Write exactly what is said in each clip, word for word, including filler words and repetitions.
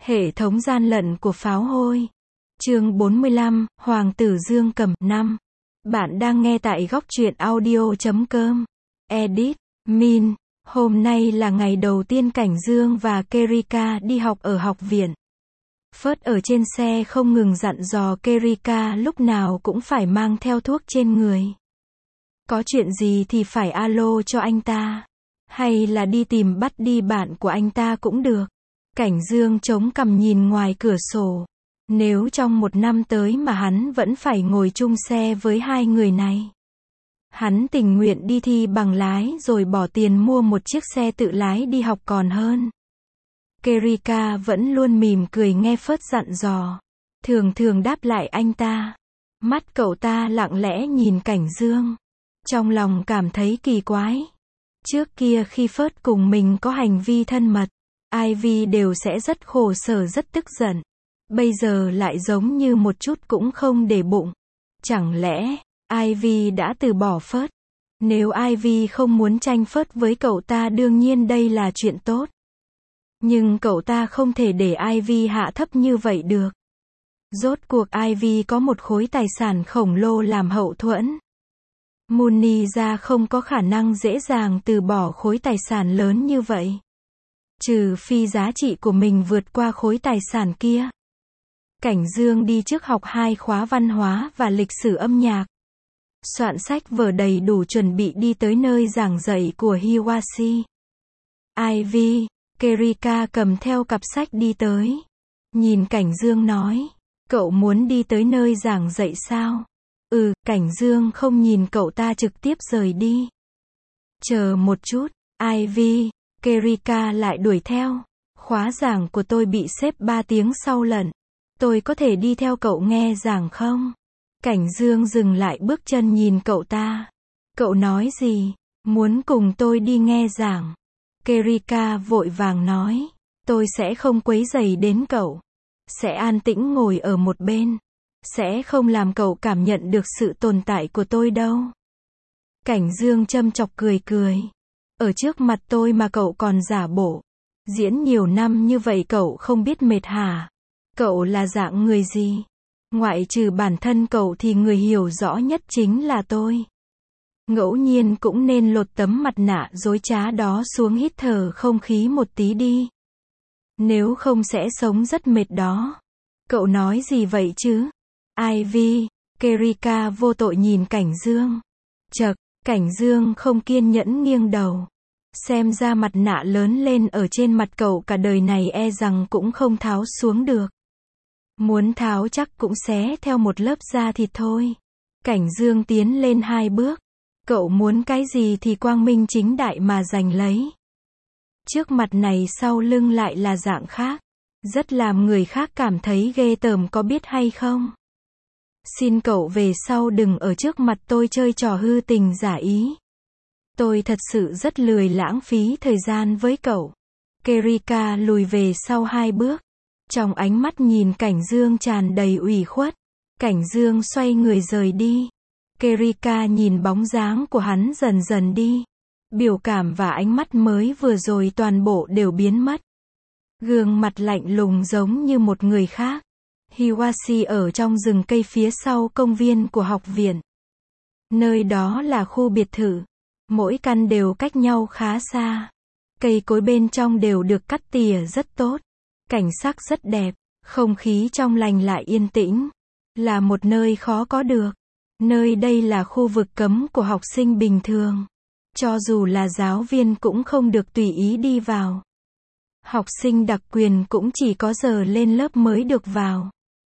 Hệ thống gian lận của pháo hôi. Chương bốn mươi lăm, Hoàng tử Dương Cầm. năm. Bạn đang nghe tại góc truyện audio chấm com. Edit. Min. Hôm nay là ngày đầu tiên Cảnh Dương và Kerika đi học ở học viện. Phớt ở trên xe không ngừng dặn dò Kerika lúc nào cũng phải mang theo thuốc trên người. Có chuyện gì thì phải alo cho anh ta. Hay là đi tìm bắt đi bạn của anh ta cũng được. Cảnh Dương chống cằm nhìn ngoài cửa sổ. Nếu trong một năm tới mà hắn vẫn phải ngồi chung xe với hai người này, hắn tình nguyện đi thi bằng lái rồi bỏ tiền mua một chiếc xe tự lái đi học còn hơn. Kerika vẫn luôn mỉm cười nghe Phớt dặn dò. Thường thường đáp lại anh ta. Mắt cậu ta lặng lẽ nhìn Cảnh Dương. Trong lòng cảm thấy kỳ quái. Trước kia khi Phớt cùng mình có hành vi thân mật, Ivy đều sẽ rất khổ sở rất tức giận. Bây giờ lại giống như một chút cũng không để bụng. Chẳng lẽ Ivy đã từ bỏ Phớt? Nếu Ivy không muốn tranh Phớt với cậu ta đương nhiên đây là chuyện tốt. Nhưng cậu ta không thể để Ivy hạ thấp như vậy được. Rốt cuộc Ivy có một khối tài sản khổng lồ làm hậu thuẫn. Mooney ra không có khả năng dễ dàng từ bỏ khối tài sản lớn như vậy. Trừ phi giá trị của mình vượt qua khối tài sản kia. Cảnh Dương đi trước học hai khóa văn hóa và lịch sử âm nhạc. Soạn sách vở đầy đủ chuẩn bị đi tới nơi giảng dạy của Hiwashi. Ivy, Kerika cầm theo cặp sách đi tới. Nhìn Cảnh Dương nói. Cậu muốn đi tới nơi giảng dạy sao? Ừ, Cảnh Dương không nhìn cậu ta trực tiếp rời đi. Chờ một chút, Ivy, Kerika lại đuổi theo. Khóa giảng của tôi bị xếp ba tiếng sau lận. Tôi có thể đi theo cậu nghe giảng không? Cảnh Dương dừng lại bước chân nhìn cậu ta. Cậu nói gì? Muốn cùng tôi đi nghe giảng? Kerika vội vàng nói. Tôi sẽ không quấy rầy đến cậu. Sẽ an tĩnh ngồi ở một bên. Sẽ không làm cậu cảm nhận được sự tồn tại của tôi đâu. Cảnh Dương châm chọc cười cười. Ở trước mặt tôi mà cậu còn giả bộ. Diễn nhiều năm như vậy cậu không biết mệt hả? Cậu là dạng người gì? Ngoại trừ bản thân cậu thì người hiểu rõ nhất chính là tôi. Ngẫu nhiên cũng nên lột tấm mặt nạ dối trá đó xuống hít thở không khí một tí đi. Nếu không sẽ sống rất mệt đó. Cậu nói gì vậy chứ? Ivy, Kerika vô tội nhìn Cảnh Dương. Chậc, Cảnh Dương không kiên nhẫn nghiêng đầu. Xem ra mặt nạ lớn lên ở trên mặt cậu cả đời này e rằng cũng không tháo xuống được. Muốn tháo chắc cũng xé theo một lớp da thịt thôi. Cảnh Dương tiến lên hai bước. Cậu muốn cái gì thì quang minh chính đại mà giành lấy. Trước mặt này sau lưng lại là dạng khác. Rất làm người khác cảm thấy ghê tởm có biết hay không? Xin cậu về sau đừng ở trước mặt tôi chơi trò hư tình giả ý. Tôi thật sự rất lười lãng phí thời gian với cậu. Kerika lùi về sau hai bước. Trong ánh mắt nhìn Cảnh Dương tràn đầy ủy khuất. Cảnh Dương xoay người rời đi. Kerika nhìn bóng dáng của hắn dần dần đi. Biểu cảm và ánh mắt mới vừa rồi toàn bộ đều biến mất. Gương mặt lạnh lùng giống như một người khác. Hiwashi ở trong rừng cây phía sau công viên của học viện. Nơi đó là khu biệt thự. Mỗi căn đều cách nhau khá xa. Cây cối bên trong đều được cắt tỉa rất tốt. Cảnh sắc rất đẹp. Không khí trong lành lại yên tĩnh. Là một nơi khó có được. Nơi đây là khu vực cấm của học sinh bình thường. Cho dù là giáo viên cũng không được tùy ý đi vào. Học sinh đặc quyền cũng chỉ có giờ lên lớp mới được vào.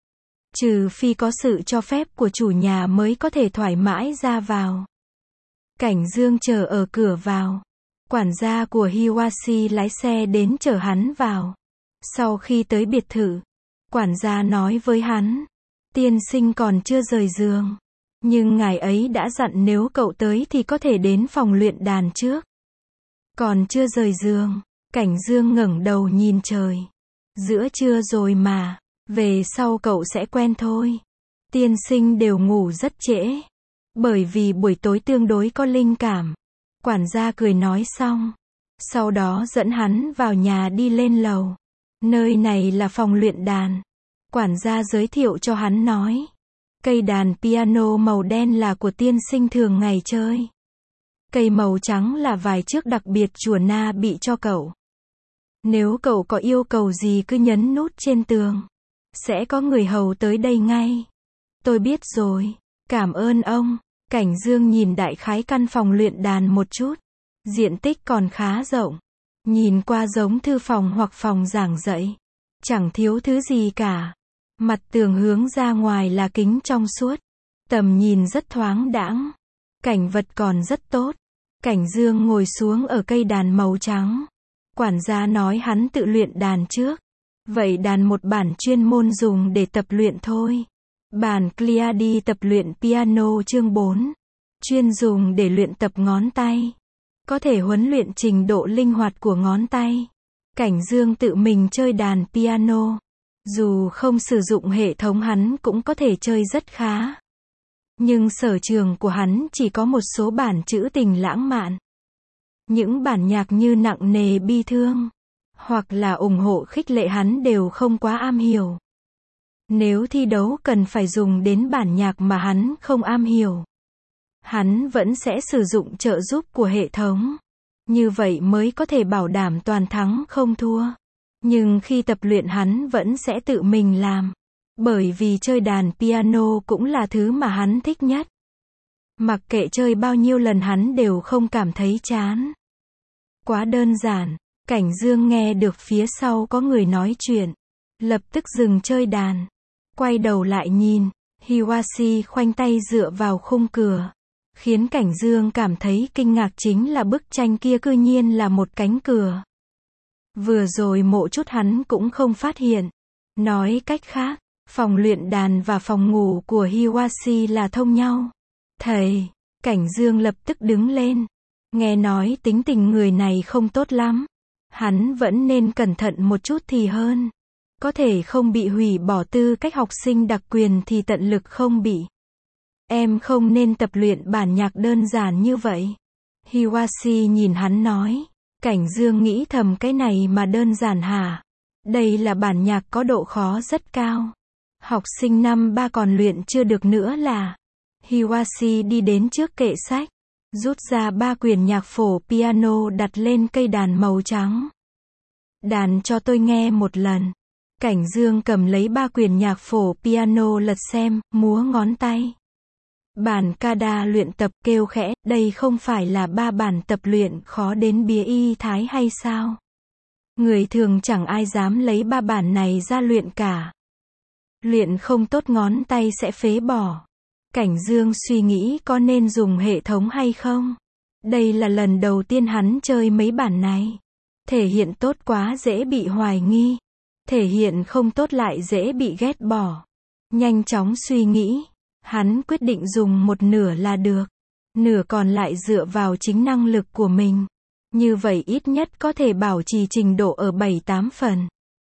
Trừ phi có sự cho phép của chủ nhà mới có thể thoải mái ra vào. Cảnh Dương chờ ở cửa vào. Quản gia của Hiwashi lái xe đến chở hắn vào. Sau khi tới biệt thự, quản gia nói với hắn. Tiên sinh còn chưa rời giường. Nhưng ngài ấy đã dặn nếu cậu tới thì có thể đến phòng luyện đàn trước. Còn chưa rời giường. Cảnh Dương ngẩng đầu nhìn trời. Giữa trưa rồi mà. Về sau cậu sẽ quen thôi. Tiên sinh đều ngủ rất trễ. Bởi vì buổi tối tương đối có linh cảm. Quản gia cười nói xong. Sau đó dẫn hắn vào nhà đi lên lầu. Nơi này là phòng luyện đàn. Quản gia giới thiệu cho hắn nói. Cây đàn piano màu đen là của tiên sinh thường ngày chơi. Cây màu trắng là vài chiếc đặc biệt chùa Na bị cho cậu. Nếu cậu có yêu cầu gì cứ nhấn nút trên tường. Sẽ có người hầu tới đây ngay. Tôi biết rồi. Cảm ơn ông. Cảnh Dương nhìn đại khái căn phòng luyện đàn một chút. Diện tích còn khá rộng. Nhìn qua giống thư phòng hoặc phòng giảng dạy. Chẳng thiếu thứ gì cả. Mặt tường hướng ra ngoài là kính trong suốt. Tầm nhìn rất thoáng đãng. Cảnh vật còn rất tốt. Cảnh Dương ngồi xuống ở cây đàn màu trắng. Quản gia nói hắn tự luyện đàn trước. Vậy đàn một bản chuyên môn dùng để tập luyện thôi. Bản Cleardy tập luyện piano chương bốn. Chuyên dùng để luyện tập ngón tay. Có thể huấn luyện trình độ linh hoạt của ngón tay. Cảnh Dương tự mình chơi đàn piano. Dù không sử dụng hệ thống hắn cũng có thể chơi rất khá. Nhưng sở trường của hắn chỉ có một số bản trữ tình lãng mạn. Những bản nhạc như nặng nề bi thương, hoặc là ủng hộ khích lệ hắn đều không quá am hiểu. Nếu thi đấu cần phải dùng đến bản nhạc mà hắn không am hiểu, hắn vẫn sẽ sử dụng trợ giúp của hệ thống. Như vậy mới có thể bảo đảm toàn thắng không thua. Nhưng khi tập luyện hắn vẫn sẽ tự mình làm. Bởi vì chơi đàn piano cũng là thứ mà hắn thích nhất. Mặc kệ chơi bao nhiêu lần hắn đều không cảm thấy chán. Quá đơn giản. Cảnh Dương nghe được phía sau có người nói chuyện. Lập tức dừng chơi đàn. Quay đầu lại nhìn. Hiwashi khoanh tay dựa vào khung cửa. Khiến Cảnh Dương cảm thấy kinh ngạc chính là bức tranh kia cư nhiên là một cánh cửa. Vừa rồi một chút hắn cũng không phát hiện. Nói cách khác, phòng luyện đàn và phòng ngủ của Hiwashi là thông nhau. Thầy, Cảnh Dương lập tức đứng lên. Nghe nói tính tình người này không tốt lắm. Hắn vẫn nên cẩn thận một chút thì hơn. Có thể không bị hủy bỏ tư cách học sinh đặc quyền thì tận lực không bị. Em không nên tập luyện bản nhạc đơn giản như vậy. Hiwashi nhìn hắn nói. Cảnh Dương nghĩ thầm cái này mà đơn giản hả? Đây là bản nhạc có độ khó rất cao. Học sinh năm ba còn luyện chưa được nữa là. Hiwashi đi đến trước kệ sách. Rút ra ba quyển nhạc phổ piano đặt lên cây đàn màu trắng. Đàn cho tôi nghe một lần. Cảnh Dương cầm lấy ba quyển nhạc phổ piano lật xem, múa ngón tay. Bản Kada luyện tập kêu khẽ, đây không phải là ba bản tập luyện khó đến bía y thái hay sao? Người thường chẳng ai dám lấy ba bản này ra luyện cả. Luyện không tốt ngón tay sẽ phế bỏ. Cảnh Dương suy nghĩ có nên dùng hệ thống hay không? Đây là lần đầu tiên hắn chơi mấy bản này. Thể hiện tốt quá dễ bị hoài nghi. Thể hiện không tốt lại dễ bị ghét bỏ. Nhanh chóng suy nghĩ. Hắn quyết định dùng một nửa là được. Nửa còn lại dựa vào chính năng lực của mình. Như vậy ít nhất có thể bảo trì trình độ ở bảy tám phần.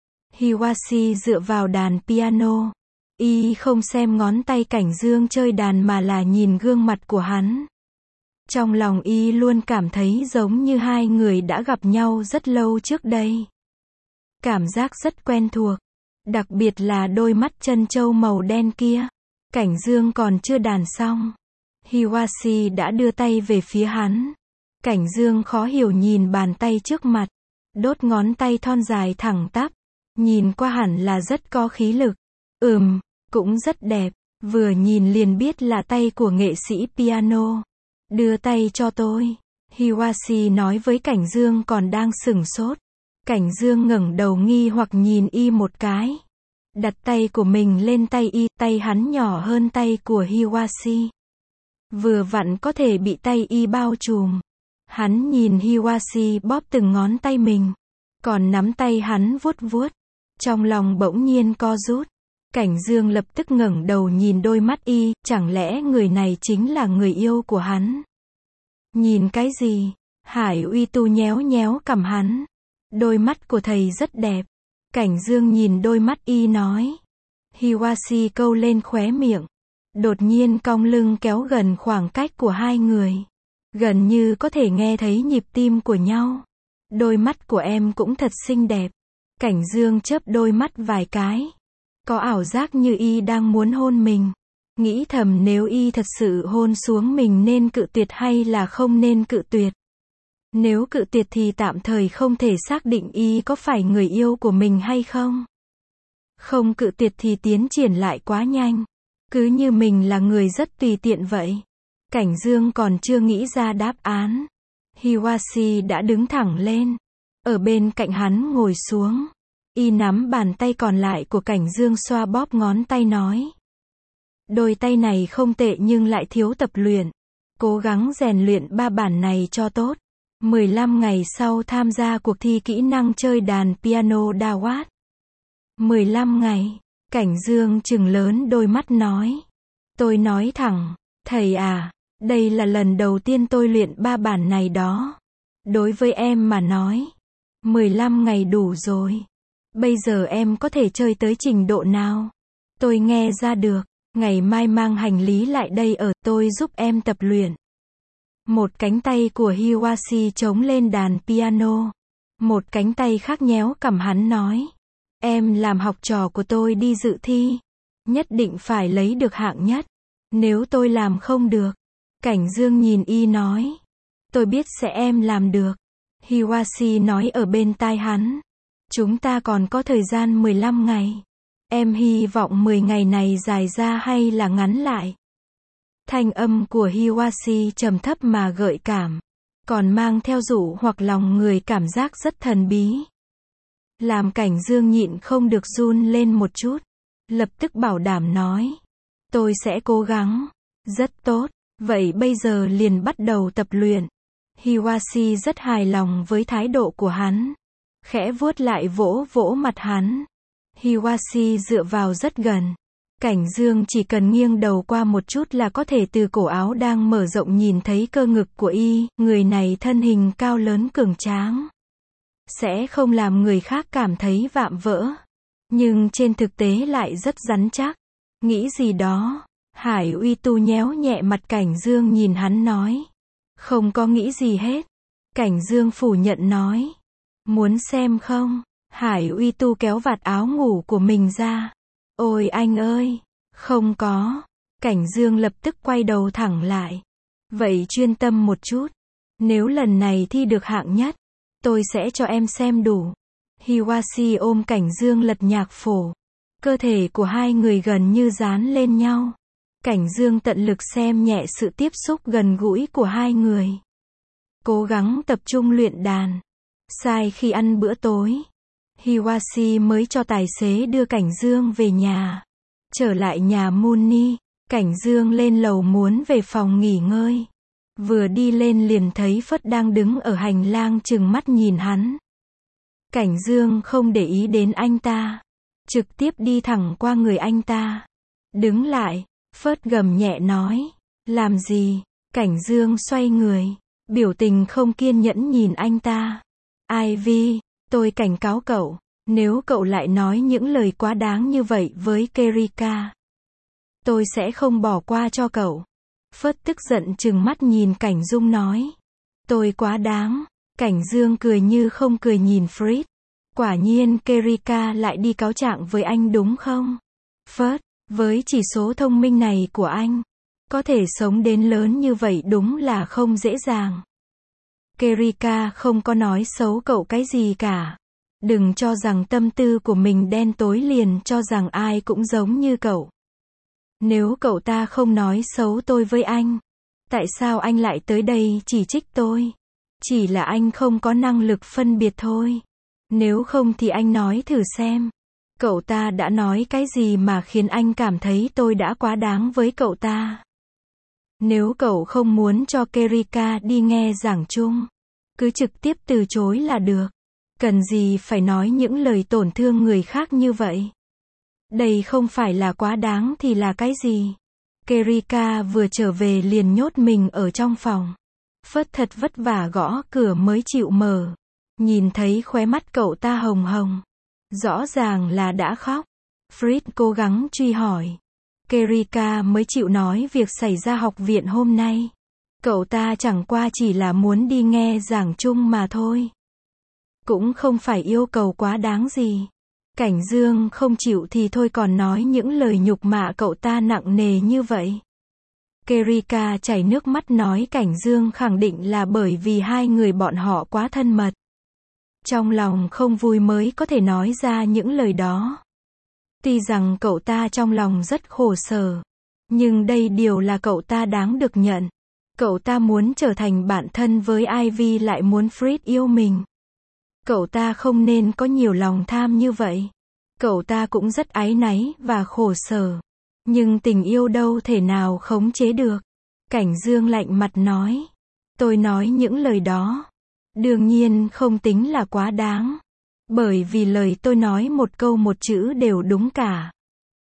Hiwashi dựa vào đàn piano. Y không xem ngón tay Cảnh Dương chơi đàn mà là nhìn gương mặt của hắn. Trong lòng Y luôn cảm thấy giống như hai người đã gặp nhau rất lâu trước đây. Cảm giác rất quen thuộc. Đặc biệt là đôi mắt chân châu màu đen kia. Cảnh Dương còn chưa đàn xong. Hiwashi đã đưa tay về phía hắn. Cảnh Dương khó hiểu nhìn bàn tay trước mặt. Đốt ngón tay thon dài thẳng tắp. Nhìn qua hẳn là rất có khí lực. Ừm, cũng rất đẹp. Vừa nhìn liền biết là tay của nghệ sĩ piano. Đưa tay cho tôi. Hiwashi nói với Cảnh Dương còn đang sửng sốt. Cảnh Dương ngẩng đầu nghi hoặc nhìn Y một cái. Đặt tay của mình lên tay Y, tay hắn nhỏ hơn tay của Hiwashi. Vừa vặn có thể bị tay Y bao trùm. Hắn nhìn Hiwashi bóp từng ngón tay mình. Còn nắm tay hắn vuốt vuốt. Trong lòng bỗng nhiên co rút. Cảnh Dương lập tức ngẩng đầu nhìn đôi mắt Y, chẳng lẽ người này chính là người yêu của hắn? Nhìn cái gì? Hải Uy Tu nhéo nhéo cằm hắn. Đôi mắt của thầy rất đẹp. Cảnh Dương nhìn đôi mắt Y nói. Hiwashi câu lên khóe miệng. Đột nhiên cong lưng kéo gần khoảng cách của hai người. Gần như có thể nghe thấy nhịp tim của nhau. Đôi mắt của em cũng thật xinh đẹp. Cảnh Dương chớp đôi mắt vài cái. Có ảo giác như y đang muốn hôn mình. Nghĩ thầm nếu y thật sự hôn xuống mình nên cự tuyệt hay là không nên cự tuyệt. Nếu cự tuyệt thì tạm thời không thể xác định y có phải người yêu của mình hay không. Không cự tuyệt thì tiến triển lại quá nhanh. Cứ như mình là người rất tùy tiện vậy. Cảnh Dương còn chưa nghĩ ra đáp án. Hiwashi đã đứng thẳng lên. Ở bên cạnh hắn ngồi xuống. Y nắm bàn tay còn lại của Cảnh Dương xoa bóp ngón tay nói. Đôi tay này không tệ nhưng lại thiếu tập luyện. Cố gắng rèn luyện ba bản này cho tốt. mười lăm ngày sau tham gia cuộc thi kỹ năng chơi đàn piano Dawat. mười lăm ngày. Cảnh Dương trừng lớn đôi mắt nói. Tôi nói thẳng, thầy à, đây là lần đầu tiên tôi luyện ba bản này đó. Đối với em mà nói, mười lăm ngày đủ rồi. Bây giờ em có thể chơi tới trình độ nào? Tôi nghe ra được, ngày mai mang hành lý lại đây ở tôi giúp em tập luyện. Một cánh tay của Hiwashi chống lên đàn piano. Một cánh tay khác nhéo cằm hắn nói. Em làm học trò của tôi đi dự thi. Nhất định phải lấy được hạng nhất. Nếu tôi làm không được. Cảnh Dương nhìn y nói. Tôi biết sẽ em làm được. Hiwashi nói ở bên tai hắn. Chúng ta còn có thời gian mười lăm ngày. Em hy vọng mười ngày này dài ra hay là ngắn lại. Thanh âm của Hiwashi trầm thấp mà gợi cảm. Còn mang theo dụ hoặc lòng người cảm giác rất thần bí. Làm Cảnh Dương nhịn không được run lên một chút. Lập tức bảo đảm nói. Tôi sẽ cố gắng. Rất tốt. Vậy bây giờ liền bắt đầu tập luyện. Hiwashi rất hài lòng với thái độ của hắn. Khẽ vuốt lại vỗ vỗ mặt hắn. Hiwashi dựa vào rất gần. Cảnh Dương chỉ cần nghiêng đầu qua một chút là có thể từ cổ áo đang mở rộng nhìn thấy cơ ngực của y. Người này thân hình cao lớn cường tráng. Sẽ không làm người khác cảm thấy vạm vỡ. Nhưng trên thực tế lại rất rắn chắc. Nghĩ gì đó. Hải Uy Tu nhéo nhẹ mặt Cảnh Dương nhìn hắn nói. Không có nghĩ gì hết. Cảnh Dương phủ nhận nói. Muốn xem không? Hải Uy Tu kéo vạt áo ngủ của mình ra. Ôi anh ơi! Không có. Cảnh Dương lập tức quay đầu thẳng lại. Vậy chuyên tâm một chút. Nếu lần này thi được hạng nhất, tôi sẽ cho em xem đủ. Hiwashi ôm Cảnh Dương lật nhạc phổ. Cơ thể của hai người gần như dán lên nhau. Cảnh Dương tận lực xem nhẹ sự tiếp xúc gần gũi của hai người. Cố gắng tập trung luyện đàn. Sai khi ăn bữa tối. Hiwashi mới cho tài xế đưa Cảnh Dương về nhà. Trở lại nhà Muni, Cảnh Dương lên lầu muốn về phòng nghỉ ngơi. Vừa đi lên liền thấy Phất đang đứng ở hành lang trừng mắt nhìn hắn. Cảnh Dương không để ý đến anh ta. Trực tiếp đi thẳng qua người anh ta. Đứng lại, Phất gầm nhẹ nói. Làm gì? Cảnh Dương xoay người. Biểu tình không kiên nhẫn nhìn anh ta. Ivy, tôi cảnh cáo cậu. Nếu cậu lại nói những lời quá đáng như vậy với Kerika, tôi sẽ không bỏ qua cho cậu. Phất tức giận trừng mắt nhìn Cảnh Dung nói. Tôi quá đáng. Cảnh Dương cười như không cười nhìn Fritz. Quả nhiên Kerika lại đi cáo trạng với anh đúng không? Phất, với chỉ số thông minh này của anh, có thể sống đến lớn như vậy đúng là không dễ dàng. Kerika không có nói xấu cậu cái gì cả. Đừng cho rằng tâm tư của mình đen tối liền cho rằng ai cũng giống như cậu. Nếu cậu ta không nói xấu tôi với anh, tại sao anh lại tới đây chỉ trích tôi? Chỉ là anh không có năng lực phân biệt thôi. Nếu không thì anh nói thử xem. Cậu ta đã nói cái gì mà khiến anh cảm thấy tôi đã quá đáng với cậu ta? Nếu cậu không muốn cho Kerika đi nghe giảng chung, cứ trực tiếp từ chối là được. Cần gì phải nói những lời tổn thương người khác như vậy? Đây không phải là quá đáng thì là cái gì? Kerika vừa trở về liền nhốt mình ở trong phòng. Phất thật vất vả gõ cửa mới chịu mở. Nhìn thấy khóe mắt cậu ta hồng hồng. Rõ ràng là đã khóc. Fritz cố gắng truy hỏi. Kerika mới chịu nói việc xảy ra học viện hôm nay. Cậu ta chẳng qua chỉ là muốn đi nghe giảng chung mà thôi. Cũng không phải yêu cầu quá đáng gì. Cảnh Dương không chịu thì thôi còn nói những lời nhục mạ cậu ta nặng nề như vậy. Kerika chảy nước mắt nói Cảnh Dương khẳng định là bởi vì hai người bọn họ quá thân mật. Trong lòng không vui mới có thể nói ra những lời đó. Tuy rằng cậu ta trong lòng rất khổ sở, nhưng đây điều là cậu ta đáng được nhận. Cậu ta muốn trở thành bạn thân với Ivy lại muốn Fritz yêu mình. Cậu ta không nên có nhiều lòng tham như vậy. Cậu ta cũng rất áy náy và khổ sở. Nhưng tình yêu đâu thể nào khống chế được. Cảnh Dương lạnh mặt nói. Tôi nói những lời đó. Đương nhiên không tính là quá đáng. Bởi vì lời tôi nói một câu một chữ đều đúng cả.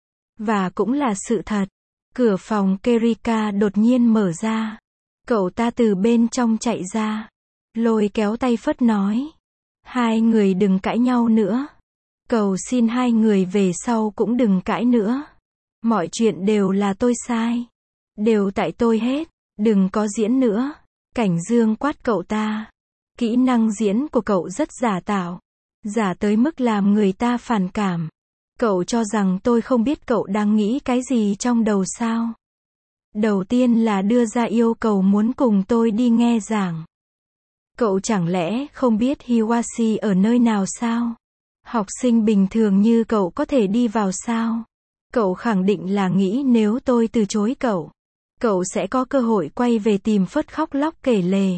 Và cũng là sự thật. Cửa phòng Kerika đột nhiên mở ra. Cậu ta từ bên trong chạy ra. Lôi kéo tay Phất nói. Hai người đừng cãi nhau nữa. Cầu xin hai người về sau cũng đừng cãi nữa. Mọi chuyện đều là tôi sai. Đều tại tôi hết. Đừng có diễn nữa. Cảnh Dương quát cậu ta. Kỹ năng diễn của cậu rất giả tạo. Giả tới mức làm người ta phản cảm. Cậu cho rằng tôi không biết cậu đang nghĩ cái gì trong đầu sao? Đầu tiên là đưa ra yêu cầu muốn cùng tôi đi nghe giảng. Cậu chẳng lẽ không biết Hiwashi ở nơi nào sao? Học sinh bình thường như cậu có thể đi vào sao? Cậu khẳng định là nghĩ nếu tôi từ chối cậu, cậu sẽ có cơ hội quay về tìm Phất khóc lóc kể lể.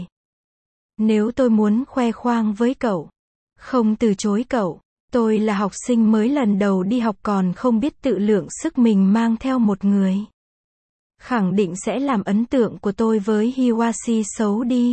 Nếu tôi muốn khoe khoang với cậu, không từ chối cậu, tôi là học sinh mới lần đầu đi học còn không biết tự lượng sức mình mang theo một người. Khẳng định sẽ làm ấn tượng của tôi với Hiwashi xấu đi.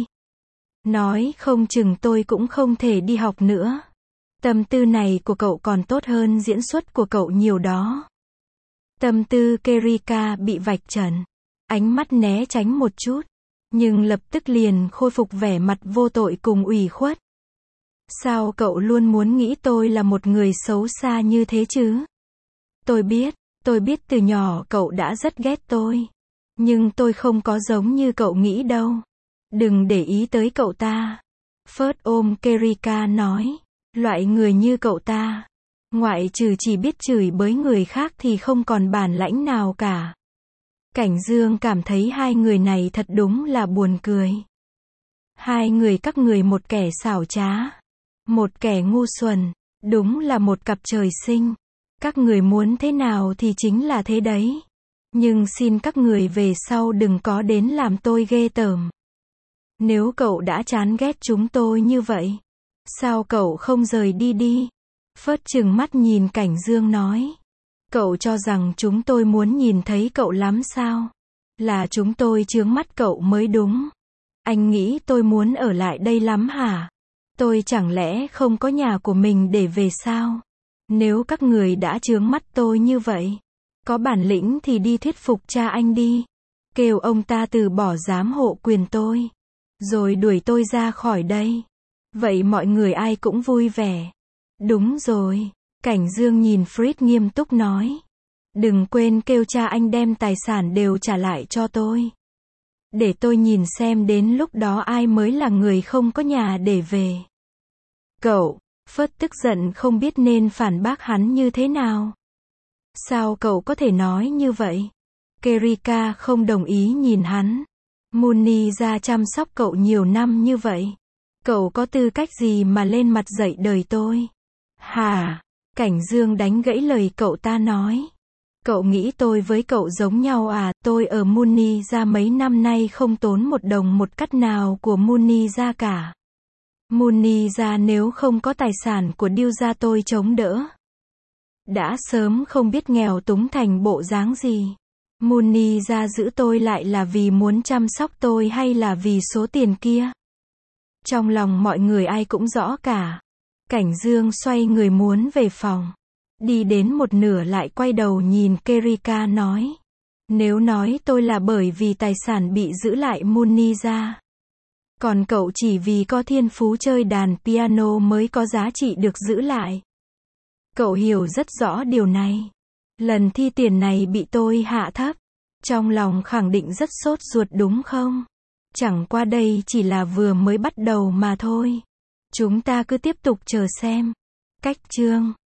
Nói không chừng tôi cũng không thể đi học nữa. Tâm tư này của cậu còn tốt hơn diễn xuất của cậu nhiều đó. Tâm tư Kerika bị vạch trần. Ánh mắt né tránh một chút. Nhưng lập tức liền khôi phục vẻ mặt vô tội cùng ủy khuất. Sao cậu luôn muốn nghĩ tôi là một người xấu xa như thế chứ? Tôi biết, tôi biết từ nhỏ cậu đã rất ghét tôi. Nhưng tôi không có giống như cậu nghĩ đâu. Đừng để ý tới cậu ta. Phớt ôm Kerika nói. Loại người như cậu ta, ngoại trừ chỉ biết chửi bới người khác thì không còn bản lãnh nào cả. Cảnh Dương cảm thấy hai người này thật đúng là buồn cười. Hai người các người một kẻ xảo trá, một kẻ ngu xuẩn, đúng là một cặp trời sinh. Các người muốn thế nào thì chính là thế đấy. Nhưng xin các người về sau đừng có đến làm tôi ghê tởm. Nếu cậu đã chán ghét chúng tôi như vậy, sao cậu không rời đi đi? Phớt trừng mắt nhìn Cảnh Dương nói. Cậu cho rằng chúng tôi muốn nhìn thấy cậu lắm sao? Là chúng tôi chướng mắt cậu mới đúng. Anh nghĩ tôi muốn ở lại đây lắm hả? Tôi chẳng lẽ không có nhà của mình để về sao? Nếu các người đã chướng mắt tôi như vậy, có bản lĩnh thì đi thuyết phục cha anh đi. Kêu ông ta từ bỏ giám hộ quyền tôi. Rồi đuổi tôi ra khỏi đây. Vậy mọi người ai cũng vui vẻ. Đúng rồi. Cảnh Dương nhìn Fritz nghiêm túc nói. Đừng quên kêu cha anh đem tài sản đều trả lại cho tôi. Để tôi nhìn xem đến lúc đó ai mới là người không có nhà để về. Cậu, Phớt tức giận không biết nên phản bác hắn như thế nào. Sao cậu có thể nói như vậy? Kerika không đồng ý nhìn hắn. Mooney ra chăm sóc cậu nhiều năm như vậy. Cậu có tư cách gì mà lên mặt dạy đời tôi? Hả? Cảnh Dương đánh gãy lời cậu ta nói. Cậu nghĩ tôi với cậu giống nhau à? Tôi ở Mooney ra mấy năm nay không tốn một đồng một cắt nào của Mooney ra cả. Mooney ra nếu không có tài sản của Điêu gia tôi chống đỡ, đã sớm không biết nghèo túng thành bộ dáng gì. Mooney ra giữ tôi lại là vì muốn chăm sóc tôi hay là vì số tiền kia? Trong lòng mọi người ai cũng rõ cả. Cảnh Dương xoay người muốn về phòng. Đi đến một nửa lại quay đầu nhìn Kerika nói. Nếu nói tôi là bởi vì tài sản bị giữ lại Mooney ra, còn cậu chỉ vì có thiên phú chơi đàn piano mới có giá trị được giữ lại. Cậu hiểu rất rõ điều này. Lần thi tiền này bị tôi hạ thấp. Trong lòng khẳng định rất sốt ruột đúng không? Chẳng qua đây chỉ là vừa mới bắt đầu mà thôi. Chúng ta cứ tiếp tục chờ xem. Cách chương